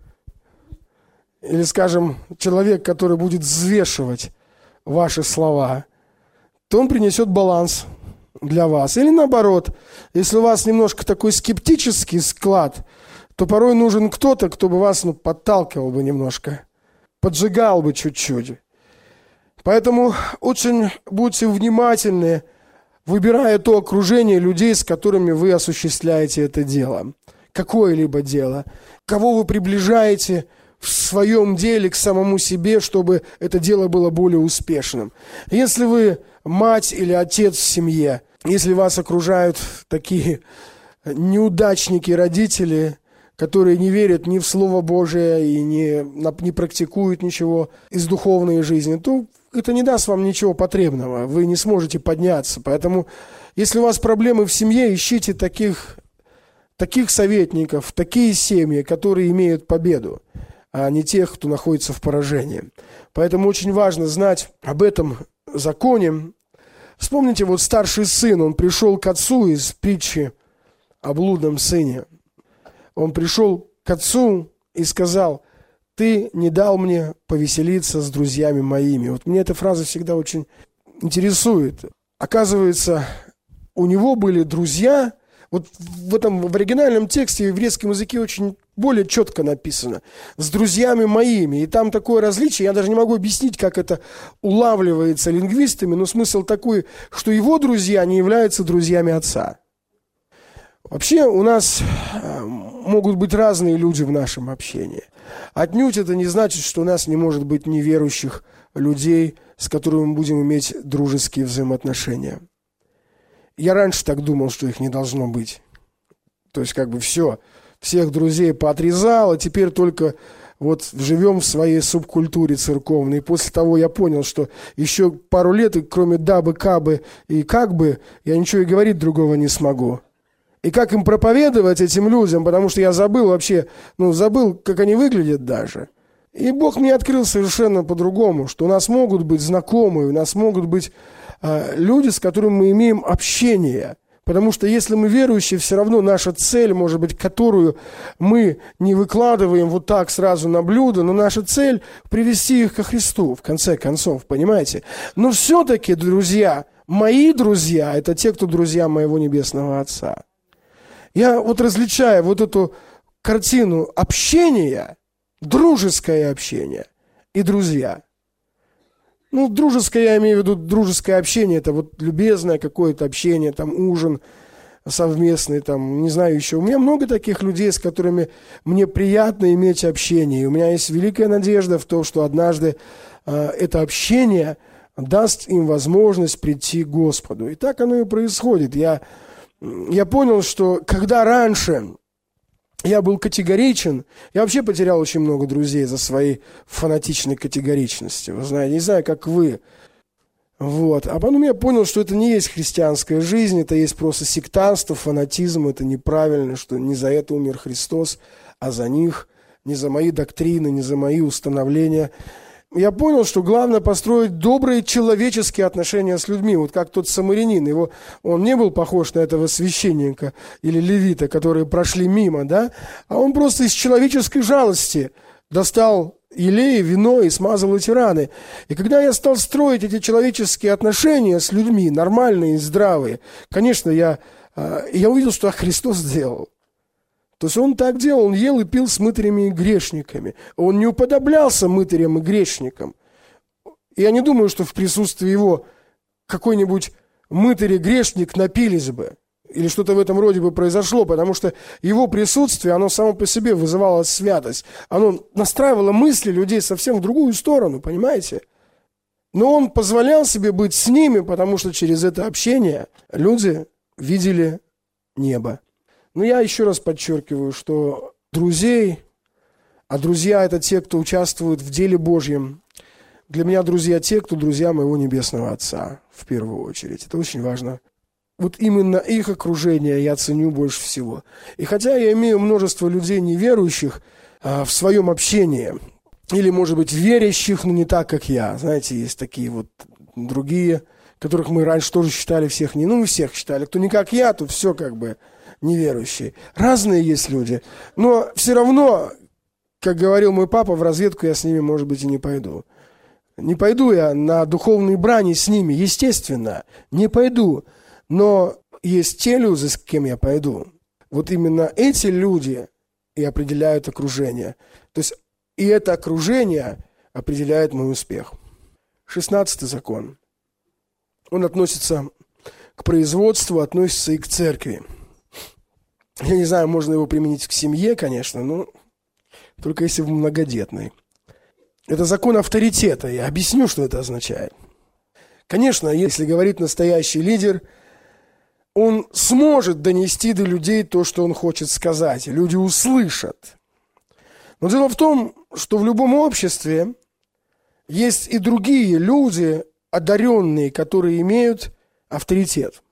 или, скажем, человек, который будет взвешивать ваши слова, то он принесет баланс для вас. Или наоборот, если у вас немножко такой скептический склад, то порой нужен кто-то, кто бы вас подталкивал бы немножко, поджигал бы чуть-чуть. Поэтому очень будьте внимательны, выбирая то окружение людей, с которыми вы осуществляете это дело. Какое-либо дело. Кого вы приближаете в своем деле к самому себе, чтобы это дело было более успешным. Если вы мать или отец в семье, если вас окружают такие неудачники, родители, которые не верят ни в Слово Божие и не практикуют ничего из духовной жизни, то это не даст вам ничего потребного, вы не сможете подняться. Поэтому, если у вас проблемы в семье, ищите таких советников, такие семьи, которые имеют победу, а не тех, кто находится в поражении. Поэтому очень важно знать об этом законе. Вспомните, старший сын, он пришел к отцу из притчи о блудном сыне. Он пришел к отцу и сказал: ты не дал мне повеселиться с друзьями моими. Мне эта фраза всегда очень интересует. Оказывается, у него были друзья. В оригинальном тексте в еврейском языке очень более четко написано: с друзьями моими. И там такое различие, я даже не могу объяснить, как это улавливается лингвистами, но смысл такой, что его друзья не являются друзьями отца. Вообще у нас могут быть разные люди в нашем общении. Отнюдь это не значит, что у нас не может быть неверующих людей, с которыми мы будем иметь дружеские взаимоотношения. Я раньше так думал, что их не должно быть. То есть всех друзей поотрезал, а теперь только живем в своей субкультуре церковной. И после того я понял, что еще пару лет, и кроме дабы, кабы и как бы, я ничего и говорить другого не смогу. И как им проповедовать этим людям, потому что я забыл, как они выглядят даже. И Бог мне открыл совершенно по-другому, что у нас могут быть знакомые, у нас могут быть люди, с которыми мы имеем общение. Потому что если мы верующие, все равно наша цель, может быть, которую мы не выкладываем так сразу на блюдо, но наша цель – привести их ко Христу, в конце концов, понимаете? Но все-таки, друзья, мои друзья – это те, кто друзья моего Небесного Отца. Я различаю эту картину общения, дружеское общение и друзья. Дружеское, я имею в виду дружеское общение, это любезное какое-то общение, ужин совместный, не знаю еще. У меня много таких людей, с которыми мне приятно иметь общение. И у меня есть великая надежда в том, что однажды это общение даст им возможность прийти к Господу. И так оно и происходит. Я я понял, что когда раньше я был категоричен, я вообще потерял очень много друзей за своей фанатичной категоричности. Вы знаете, не знаю, как вы. Вот. А потом я понял, что это не есть христианская жизнь, это есть просто сектантство, фанатизм, это неправильно, что не за это умер Христос, а за них, не за мои доктрины, не за мои установления. Я понял, что главное построить добрые человеческие отношения с людьми. Вот как тот самарянин, он не был похож на этого священника или левита, которые прошли мимо, да? А он просто из человеческой жалости достал елей, вино и смазал эти раны. И когда я стал строить эти человеческие отношения с людьми, нормальные и здравые, конечно, я увидел, что Христос сделал. То есть он так делал, он ел и пил с мытарями и грешниками. Он не уподоблялся мытарям и грешникам. Я не думаю, что в присутствии его какой-нибудь мытарь и грешник напились бы. Или что-то в этом роде бы произошло, потому что его присутствие, оно само по себе вызывало святость. Оно настраивало мысли людей совсем в другую сторону, понимаете? Но он позволял себе быть с ними, потому что через это общение люди видели небо. Но я еще раз подчеркиваю, что друзей, а друзья – это те, кто участвует в деле Божьем. Для меня друзья те, кто друзья моего Небесного Отца, в первую очередь. Это очень важно. Вот именно их окружение я ценю больше всего. И хотя я имею множество людей неверующих в своем общении, или, может быть, верящих, но не так, как я. Знаете, есть такие вот другие, которых мы раньше тоже считали всех, всех считали. Кто не как я, то все как бы неверующие. Разные есть люди. Но все равно, как говорил мой папа, в разведку я с ними, может быть, и не пойду. Не пойду я на духовные брани с ними, естественно, не пойду. Но есть те люди, с кем я пойду. Вот именно эти люди и определяют окружение. То есть и это окружение определяет мой успех. 16-й закон. Он относится к производству, относится и к церкви. Я не знаю, можно его применить к семье, конечно, но только если вы многодетный. Это закон авторитета. Я объясню, что это означает. Конечно, если говорит настоящий лидер, он сможет донести до людей то, что он хочет сказать. Люди услышат. Но дело в том, что в любом обществе есть и другие люди, одаренные, которые имеют авторитет.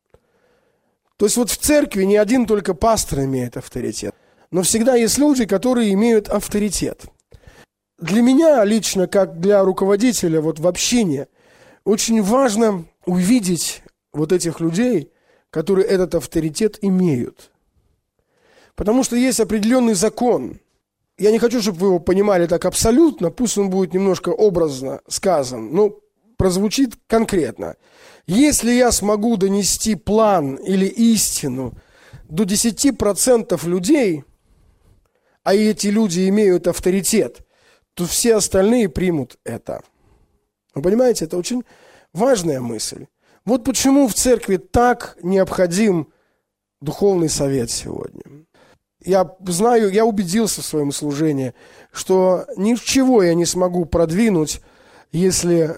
То есть вот в церкви не один только пастор имеет авторитет, но всегда есть люди, которые имеют авторитет. Для меня лично, как для руководителя вот в общине, очень важно увидеть вот этих людей, которые этот авторитет имеют. Потому что есть определенный закон. Я не хочу, чтобы вы его понимали так абсолютно, пусть он будет немножко образно сказан, но прозвучит конкретно. Если я смогу донести план или истину до 10% людей, а эти люди имеют авторитет, то все остальные примут это. Вы понимаете, это очень важная мысль. Вот почему в церкви так необходим духовный совет сегодня. Я знаю, я убедился в своем служении, что ничего я не смогу продвинуть, если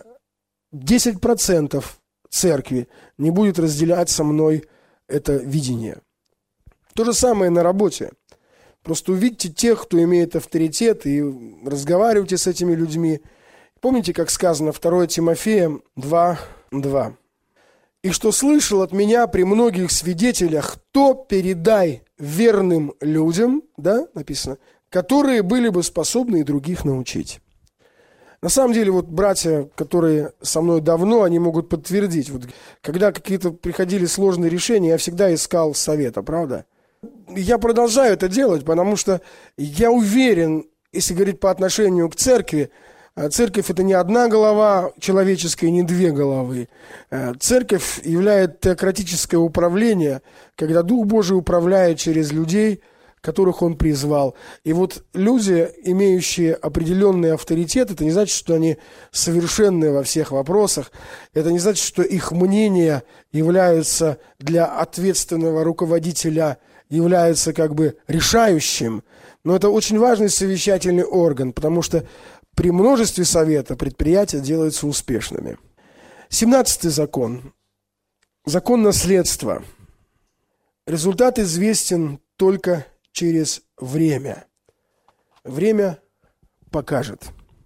10% церкви не будет разделять со мной это видение. То же самое на работе. Просто увидьте тех, кто имеет авторитет, и разговаривайте с этими людьми. Помните, как сказано 2 Тимофея 2:2. «И что слышал от меня при многих свидетелях, то передай верным людям», да, написано, «которые были бы способны и других научить». На самом деле, вот братья, которые со мной давно, они могут подтвердить. Вот, когда какие-то приходили сложные решения, я всегда искал совета, правда? Я продолжаю это делать, потому что я уверен, если говорить по отношению к церкви, церковь – это не одна голова человеческая, не две головы. Церковь является теократическое управление, когда Дух Божий управляет через людей, которых Он призвал. И вот люди, имеющие определенный авторитет, это не значит, что они совершенны во всех вопросах, это не значит, что их мнение является для ответственного руководителя, является как бы решающим. Но это очень важный совещательный орган, потому что при множестве совета предприятия делаются успешными. 17-й закон. Закон наследства. результат известен только через время. Время покажет.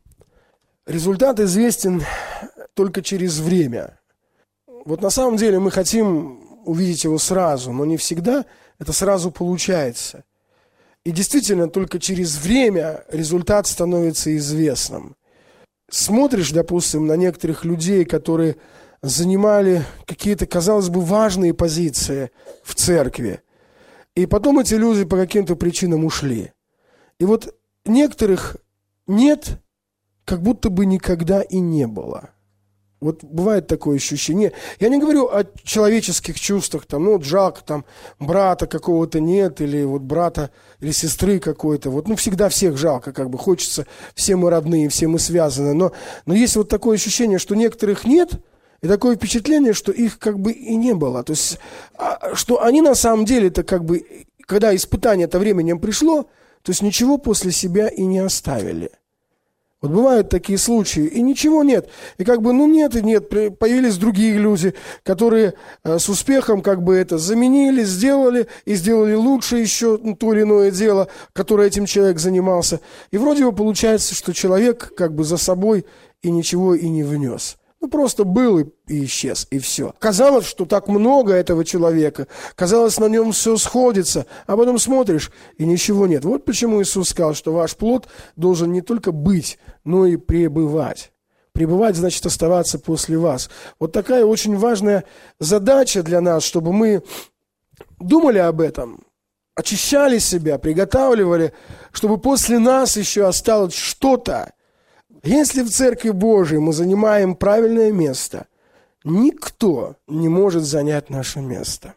Результат известен только через время. Вот на самом деле мы хотим увидеть его сразу, но не всегда это сразу получается. И действительно, только через время результат становится известным. Смотришь, допустим, на некоторых людей, которые занимали какие-то, казалось бы, важные позиции в церкви, и потом эти люди по каким-то причинам ушли. И вот некоторых нет, как будто бы никогда и не было. Вот бывает такое ощущение. Я не говорю о человеческих чувствах, там, ну вот жалко, там, брата какого-то нет, или вот брата или сестры какой-то. Вот, ну, всегда всех жалко, как бы хочется, все мы родные, все мы связаны. Но есть вот такое ощущение, что некоторых нет, и такое впечатление, что их как бы и не было. То есть, что они на самом деле-то как бы, когда испытание-то временем пришло, то есть ничего после себя и не оставили. Вот бывают такие случаи, и ничего нет. И как бы, ну нет и нет, появились другие люди, которые с успехом как бы это заменили, сделали, и сделали лучше еще то или иное дело, которое этим человек занимался. И вроде бы получается, что человек как бы за собой и ничего и не внес. Ну, просто был и исчез, и все. Казалось, что так много этого человека. Казалось, на нем все сходится. А потом смотришь, и ничего нет. Вот почему Иисус сказал, что ваш плод должен не только быть, но и пребывать. Пребывать значит оставаться после вас. Вот такая очень важная задача для нас, чтобы мы думали об этом, очищали себя, приготавливали, чтобы после нас еще осталось что-то. Если в Церкви Божией мы занимаем правильное место, никто не может занять наше место.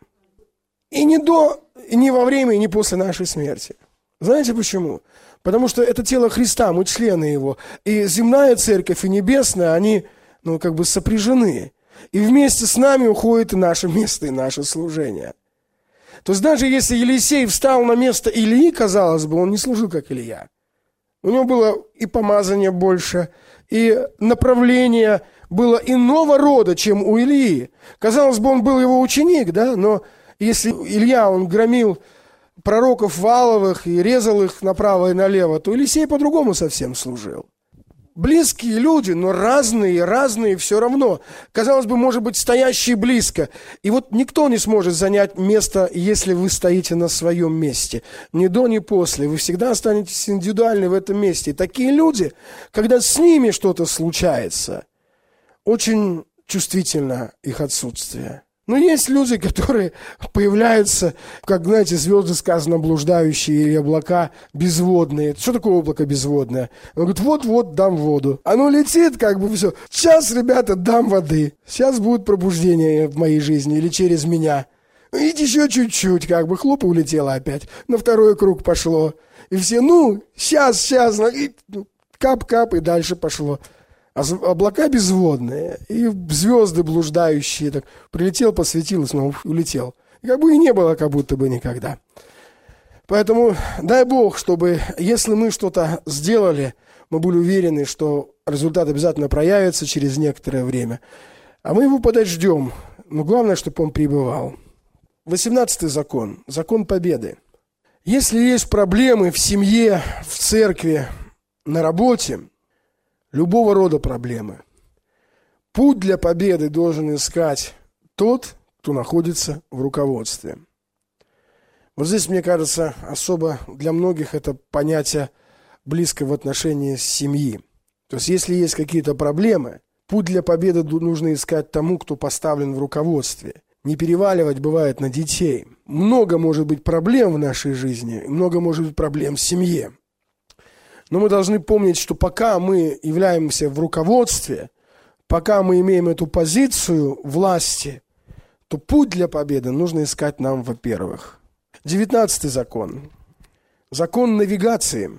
И не до, и не во время, и не после нашей смерти. Знаете почему? Потому что это тело Христа, мы члены Его. И земная церковь, и небесная, они, как бы сопряжены. И вместе с нами уходит и наше место, и наше служение. То есть даже если Елисей встал на место Илии, казалось бы, он не служил, как Илия. У него было и помазание больше, и направление было иного рода, чем у Илии. Казалось бы, он был его ученик, да? Но если Илья, он громил пророков Вааловых и резал их направо и налево, то Елисей по-другому совсем служил. Близкие люди, но разные все равно. Казалось бы, может быть, стоящие близко. И вот никто не сможет занять место, если вы стоите на своем месте. Ни до, ни после. Вы всегда останетесь индивидуальны в этом месте. И такие люди, когда с ними что-то случается, очень чувствительно их отсутствие. Но есть люди, которые появляются, как, знаете, звезды, сказано, блуждающие, или облака безводные. Что такое облако безводное? Он говорит, вот-вот дам воду. Оно летит, как бы все. Сейчас, ребята, дам воды. Сейчас будет пробуждение в моей жизни или через меня. И еще чуть-чуть, как бы, хлоп, и улетело опять. На второй круг пошло. И все, сейчас, и кап-кап, и дальше пошло. А облака безводные, и звезды блуждающие, так прилетел, посветил, и снова улетел. И как бы и не было, как будто бы никогда. Поэтому дай Бог, чтобы, если мы что-то сделали, мы были уверены, что результат обязательно проявится через некоторое время. А мы его подождем. Но главное, чтобы он пребывал. 18-й закон. Закон победы. Если есть проблемы в семье, в церкви, на работе, любого рода проблемы, путь для победы должен искать тот, кто находится в руководстве. Вот здесь, мне кажется, особо для многих это понятие близко в отношении семьи. То есть, если есть какие-то проблемы, путь для победы нужно искать тому, кто поставлен в руководстве. Не переваливать бывает на детей. Много может быть проблем в нашей жизни, много может быть проблем в семье. Но мы должны помнить, что пока мы являемся в руководстве, пока мы имеем эту позицию власти, то путь для победы нужно искать нам, во-первых. 19-й закон. Закон навигации.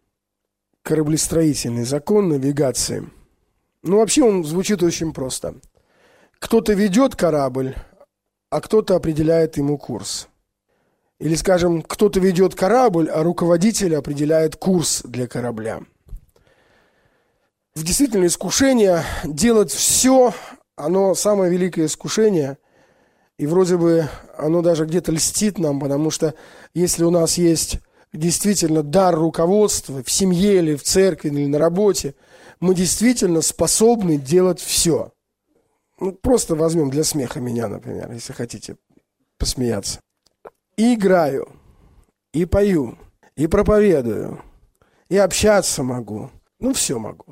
Кораблестроительный закон навигации. Вообще он звучит очень просто. Кто-то ведет корабль, а кто-то определяет ему курс. Или, скажем, кто-то ведет корабль, а руководитель определяет курс для корабля. В действительно искушение делать все, оно самое великое искушение, И вроде бы оно даже где-то льстит нам, потому что если у нас есть действительно дар руководства в семье или в церкви или на работе, мы действительно способны делать все. Ну, просто возьмем для смеха меня, например, если хотите посмеяться. И играю, и пою, и проповедую, и общаться могу. Ну, все могу.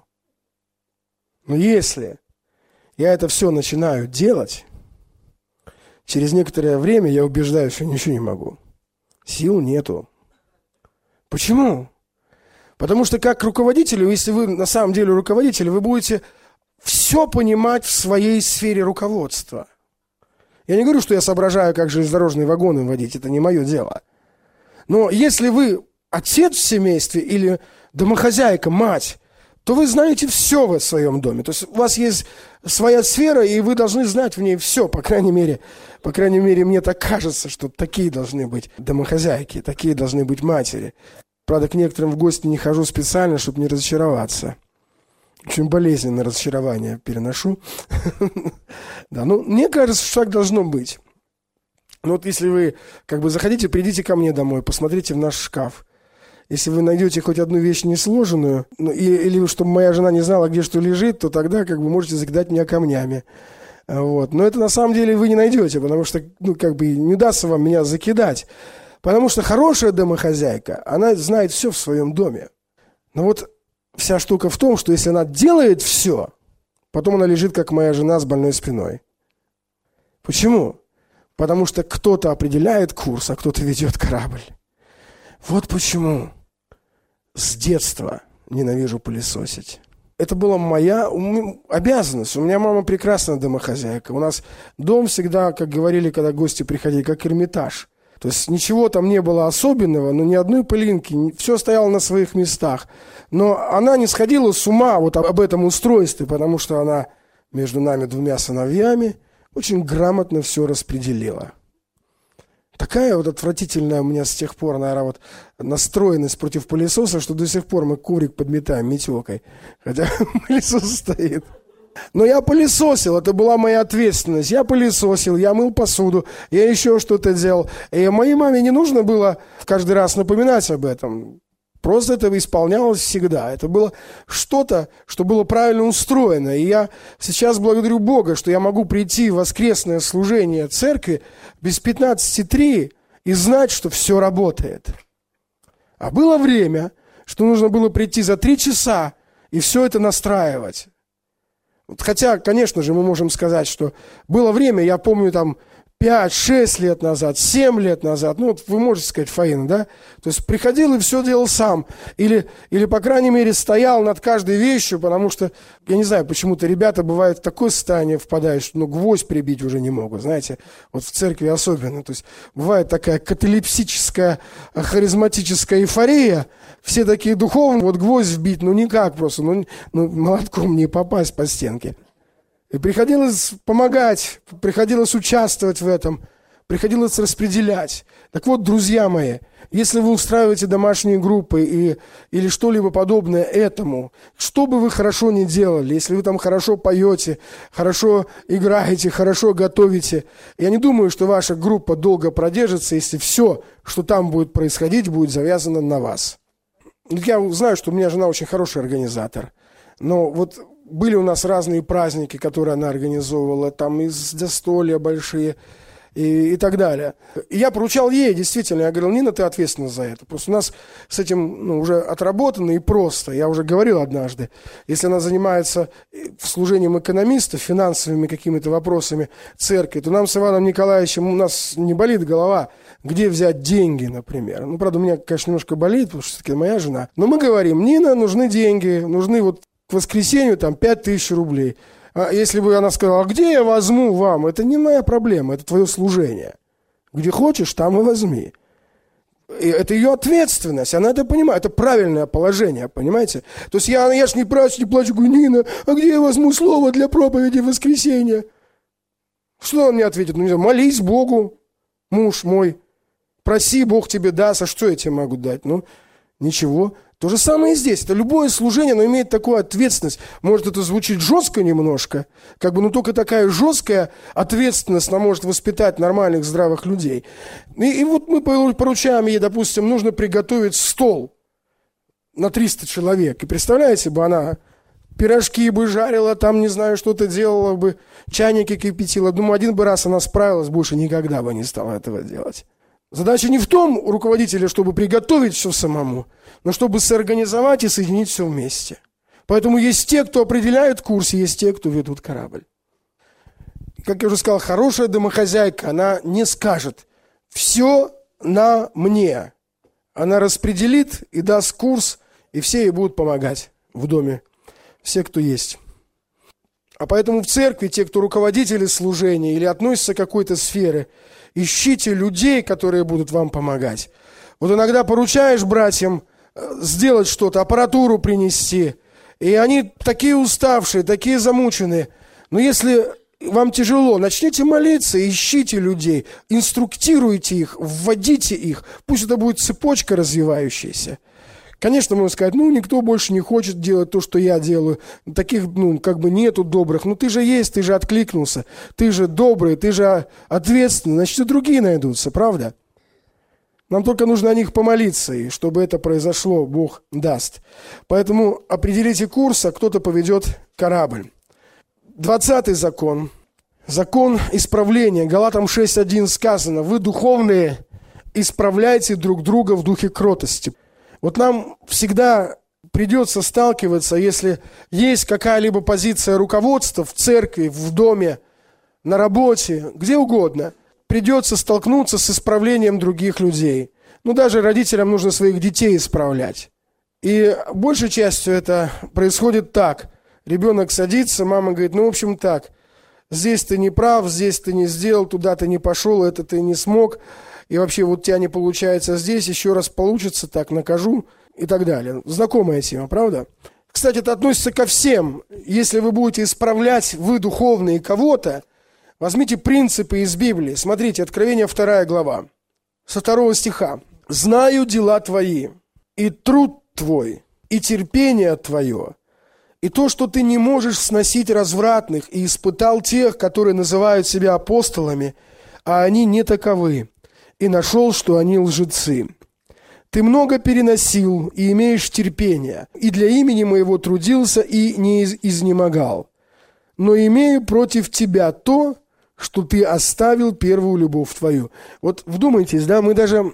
Но если я это все начинаю делать, через некоторое время я убеждаюсь, что ничего не могу. Сил нету. Почему? Потому что как руководителю, если вы на самом деле руководитель, вы будете все понимать в своей сфере руководства. Я не говорю, что я соображаю, как железнодорожные вагоны водить, это не мое дело. Но если вы отец в семействе или домохозяйка, мать, то вы знаете все в своем доме. То есть у вас есть своя сфера, и вы должны знать в ней все. По крайней мере, мне так кажется, что такие должны быть домохозяйки, такие должны быть матери. Правда, к некоторым в гости не хожу специально, чтобы не разочароваться. Очень болезненное разочарование переношу. Да, ну, мне кажется, что так должно быть. Ну, вот если вы захотите, придите ко мне домой, посмотрите в наш шкаф. Если вы найдете хоть одну вещь несложенную, или чтобы моя жена не знала, где что лежит, то тогда можете закидать меня камнями. Вот. Но это на самом деле вы не найдете, потому что не удастся вам меня закидать. Потому что хорошая домохозяйка, она знает все в своем доме. Но вот вся штука в том, что если она делает все, потом она лежит, как моя жена, с больной спиной. Почему? Потому что кто-то определяет курс, а кто-то ведет корабль. Вот почему с детства ненавижу пылесосить. Это была моя обязанность. У меня мама прекрасная домохозяйка. У нас дом всегда, как говорили, когда гости приходили, как Эрмитаж. То есть ничего там не было особенного, но ни одной пылинки, все стояло на своих местах. Но она не сходила с ума вот об этом устройстве, потому что она между нами двумя сыновьями очень грамотно все распределила. Такая вот отвратительная у меня с тех пор, наверное, настроенность против пылесоса, что до сих пор мы коврик подметаем метелкой, хотя пылесос стоит. Но я пылесосил, это была моя ответственность. Я пылесосил, я мыл посуду, я еще что-то делал. И моей маме не нужно было каждый раз напоминать об этом. Просто это исполнялось всегда. Это было что-то, что было правильно устроено. И я сейчас благодарю Бога, что я могу прийти в воскресное служение церкви без 15:03 и знать, что все работает. А было время, что нужно было прийти за 3 часа и все это настраивать. Хотя, конечно же, мы можем сказать, что было время, я помню, 5-6 лет назад, 7 лет назад, вы можете сказать, Фаина, да? То есть приходил и все делал сам. Или, по крайней мере, стоял над каждой вещью, потому что, я не знаю, почему-то ребята бывают в такое состояние впадают, что гвоздь прибить уже не могут, знаете, вот в церкви особенно. То есть бывает такая каталепсическая, харизматическая эйфория, все такие духовные, гвоздь вбить, никак просто, молотком не попасть по стенке. И приходилось помогать, приходилось участвовать в этом, приходилось распределять. Так вот, друзья мои, если вы устраиваете домашние группы или что-либо подобное этому, что бы вы хорошо ни делали, если вы там хорошо поете, хорошо играете, хорошо готовите, я не думаю, что ваша группа долго продержится, если все, что там будет происходить, будет завязано на вас. Я знаю, что у меня жена очень хороший организатор, но были у нас разные праздники, которые она организовывала, там и застолья большие и так далее. И я поручал ей, действительно, я говорил, Нина, ты ответственна за это. Просто у нас с этим уже отработано и просто. Я уже говорил однажды, если она занимается служением экономиста, финансовыми какими-то вопросами церкви, то нам с Иваном Николаевичем, у нас не болит голова, где взять деньги, например. Правда, у меня, конечно, немножко болит, потому что все-таки моя жена. Но мы говорим, Нина, нужны деньги, нужны к воскресенью 5000 рублей. А если бы она сказала, где я возьму вам? Это не моя проблема, это твое служение. Где хочешь, там и возьми. И это ее ответственность, она это понимает, это правильное положение, понимаете? То есть я ж не плачу, говорю, Нина, а где я возьму слово для проповеди в воскресенье? Что он мне ответит? Не знаю, молись Богу, муж мой, проси, Бог тебе даст, а что я тебе могу дать? Ничего. То же самое и здесь. Это любое служение, оно имеет такую ответственность. Может, это звучит жестко немножко, но только такая жесткая ответственность, она может воспитать нормальных, здравых людей. И вот мы поручаем ей, допустим, нужно приготовить стол на 300 человек. И представляете бы, она пирожки бы жарила, там, не знаю, что-то делала бы, чайники кипятила. Думаю, один бы раз она справилась, больше никогда бы не стала этого делать. Задача не в том, у руководителя, чтобы приготовить все самому, но чтобы соорганизовать и соединить все вместе. Поэтому есть те, кто определяет курс, и есть те, кто ведут корабль. Как я уже сказал, хорошая домохозяйка, она не скажет «все на мне». Она распределит и даст курс, и все ей будут помогать в доме. Все, кто есть. А поэтому в церкви те, кто руководители служения или относятся к какой-то сфере, ищите людей, которые будут вам помогать. Вот иногда поручаешь братьям сделать что-то, аппаратуру принести, и они такие уставшие, такие замученные. Но если вам тяжело, начните молиться, ищите людей, инструктируйте их, вводите их. Пусть это будет цепочка развивающаяся. Конечно, можно сказать, никто больше не хочет делать то, что я делаю. Таких, нету добрых. Ты же есть, ты же откликнулся. Ты же добрый, ты же ответственный. Значит, и другие найдутся, правда? Нам только нужно о них помолиться, и чтобы это произошло, Бог даст. Поэтому определите курс, а кто-то поведет корабль. 20-й закон. Закон исправления. Галатам 6:1 сказано: «Вы, духовные, исправляйте друг друга в духе кротости». Вот нам всегда придется сталкиваться, если есть какая-либо позиция руководства в церкви, в доме, на работе, где угодно, придется столкнуться с исправлением других людей. Даже родителям нужно своих детей исправлять. И большей частью это происходит так. Ребенок садится, мама говорит, в общем так, здесь ты не прав, здесь ты не сделал, туда ты не пошел, это ты не смог. И вообще вот у тебя не получается здесь, еще раз получится, так накажу и так далее. Знакомая тема, правда? Кстати, это относится ко всем. Если вы будете исправлять, вы духовные, кого-то, возьмите принципы из Библии. Смотрите, Откровение 2 глава, со 2 стиха. «Знаю дела твои, и труд твой, и терпение твое, и то, что ты не можешь сносить развратных, и испытал тех, которые называют себя апостолами, а они не таковы, и нашел, что они лжецы. Ты много переносил и имеешь терпение, и для имени моего трудился и не изнемогал. Но имею против тебя то, что ты оставил первую любовь твою». Вот вдумайтесь, мы даже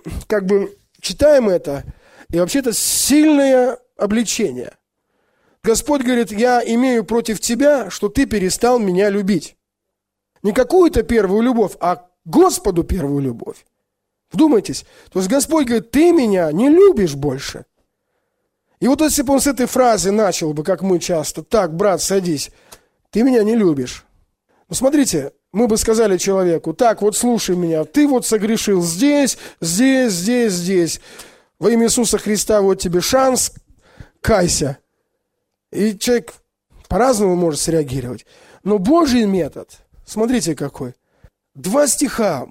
читаем это, и вообще-то сильное обличение. Господь говорит, я имею против тебя, что ты перестал меня любить. Не какую-то первую любовь, а Господу первую любовь. Вдумайтесь. То есть Господь говорит, ты меня не любишь больше. И вот если бы он с этой фразы начал бы, как мы часто, так, брат, садись, ты меня не любишь. Смотрите, мы бы сказали человеку, так, вот слушай меня, ты вот согрешил здесь, здесь, здесь, здесь. Во имя Иисуса Христа вот тебе шанс, кайся. И человек по-разному может среагировать. Но Божий метод, смотрите какой. 2 стиха,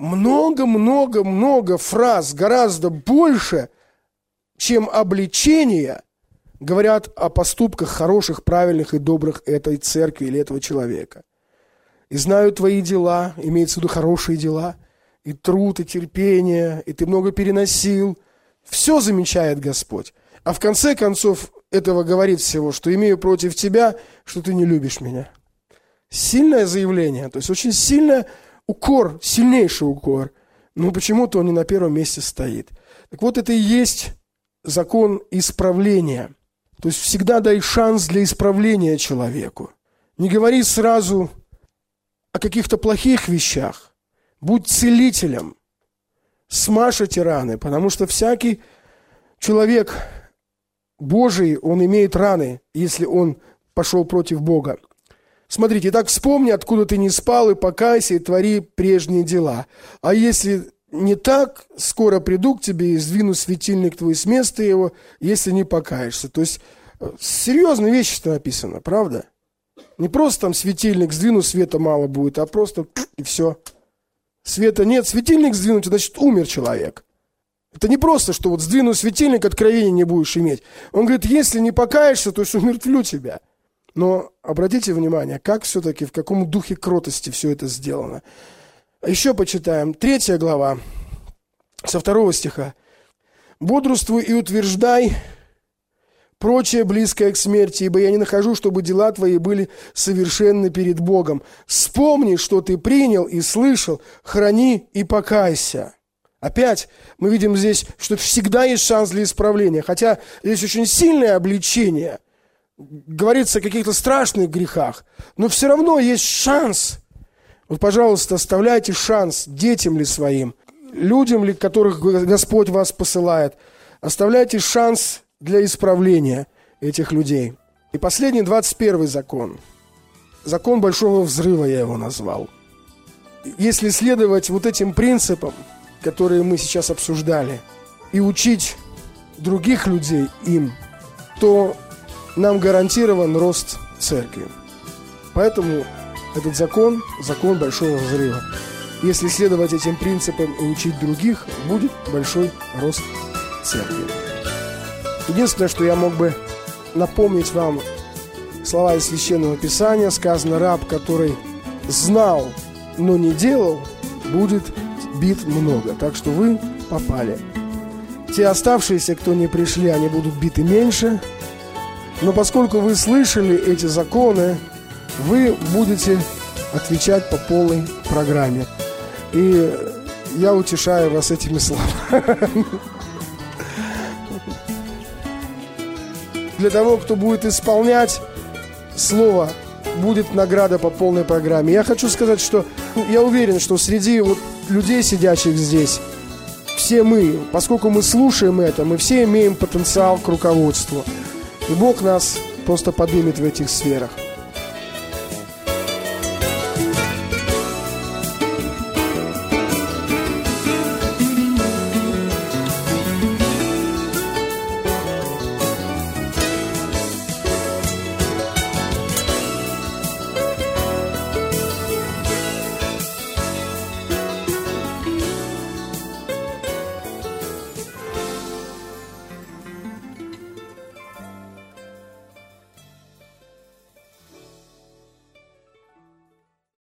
много фраз, гораздо больше, чем обличения, говорят о поступках хороших, правильных и добрых этой церкви или этого человека. «И знаю твои дела», имеется в виду хорошие дела, и труд, и терпение, и ты много переносил. Все замечает Господь. А в конце концов этого говорит всего, что имею против тебя, что ты не любишь меня. Сильное заявление, то есть очень сильное укор, сильнейший укор, но почему-то он не на первом месте стоит. Так вот, это и есть закон исправления. То есть всегда дай шанс для исправления человеку. Не говори сразу о каких-то плохих вещах. Будь целителем. Смажь эти раны, потому что всякий человек Божий, он имеет раны, если он пошел против Бога. Смотрите, так вспомни, откуда ты не спал, и покайся, и твори прежние дела. А если не так, скоро приду к тебе и сдвину светильник твой с места его, если не покаешься. То есть серьезные вещи написано, правда? Не просто там светильник сдвину, света мало будет, а просто и все. Света нет, светильник сдвинуть, значит умер человек. Это не просто, что вот сдвину светильник, откровения не будешь иметь. Он говорит, если не покаешься, то есть умертвлю тебя. Но обратите внимание, как все-таки, в каком духе кротости все это сделано. Еще почитаем. 3 глава, со 2 стиха. «Бодрствуй и утверждай прочее близкое к смерти, ибо я не нахожу, чтобы дела твои были совершенны перед Богом. Вспомни, что ты принял и слышал, храни и покайся». Опять мы видим здесь, что всегда есть шанс для исправления, хотя здесь очень сильное обличение. Говорится о каких-то страшных грехах, но все равно есть шанс. Вот, пожалуйста, оставляйте шанс детям ли своим, людям ли, которых Господь вас посылает. Оставляйте шанс для исправления этих людей. И последний, 21 закон. Закон большого взрыва я его назвал. Если следовать вот этим принципам, которые мы сейчас обсуждали, и учить других людей им, то нам гарантирован рост церкви. Поэтому этот закон большого взрыва. Если следовать этим принципам и учить других, будет большой рост церкви. Единственное, что я мог бы напомнить вам слова из Священного Писания, сказано: раб, который знал, но не делал, будет бит много. Так что вы попали. Те оставшиеся, кто не пришли, они будут биты меньше. Но поскольку вы слышали эти законы, вы будете отвечать по полной программе. И я утешаю вас этими словами. Для того, кто будет исполнять слово, будет награда по полной программе. Я хочу сказать, что я уверен, что среди вот людей, сидящих здесь, все мы, поскольку мы слушаем это, мы все имеем потенциал к руководству. И Бог нас просто поднимет в этих сферах.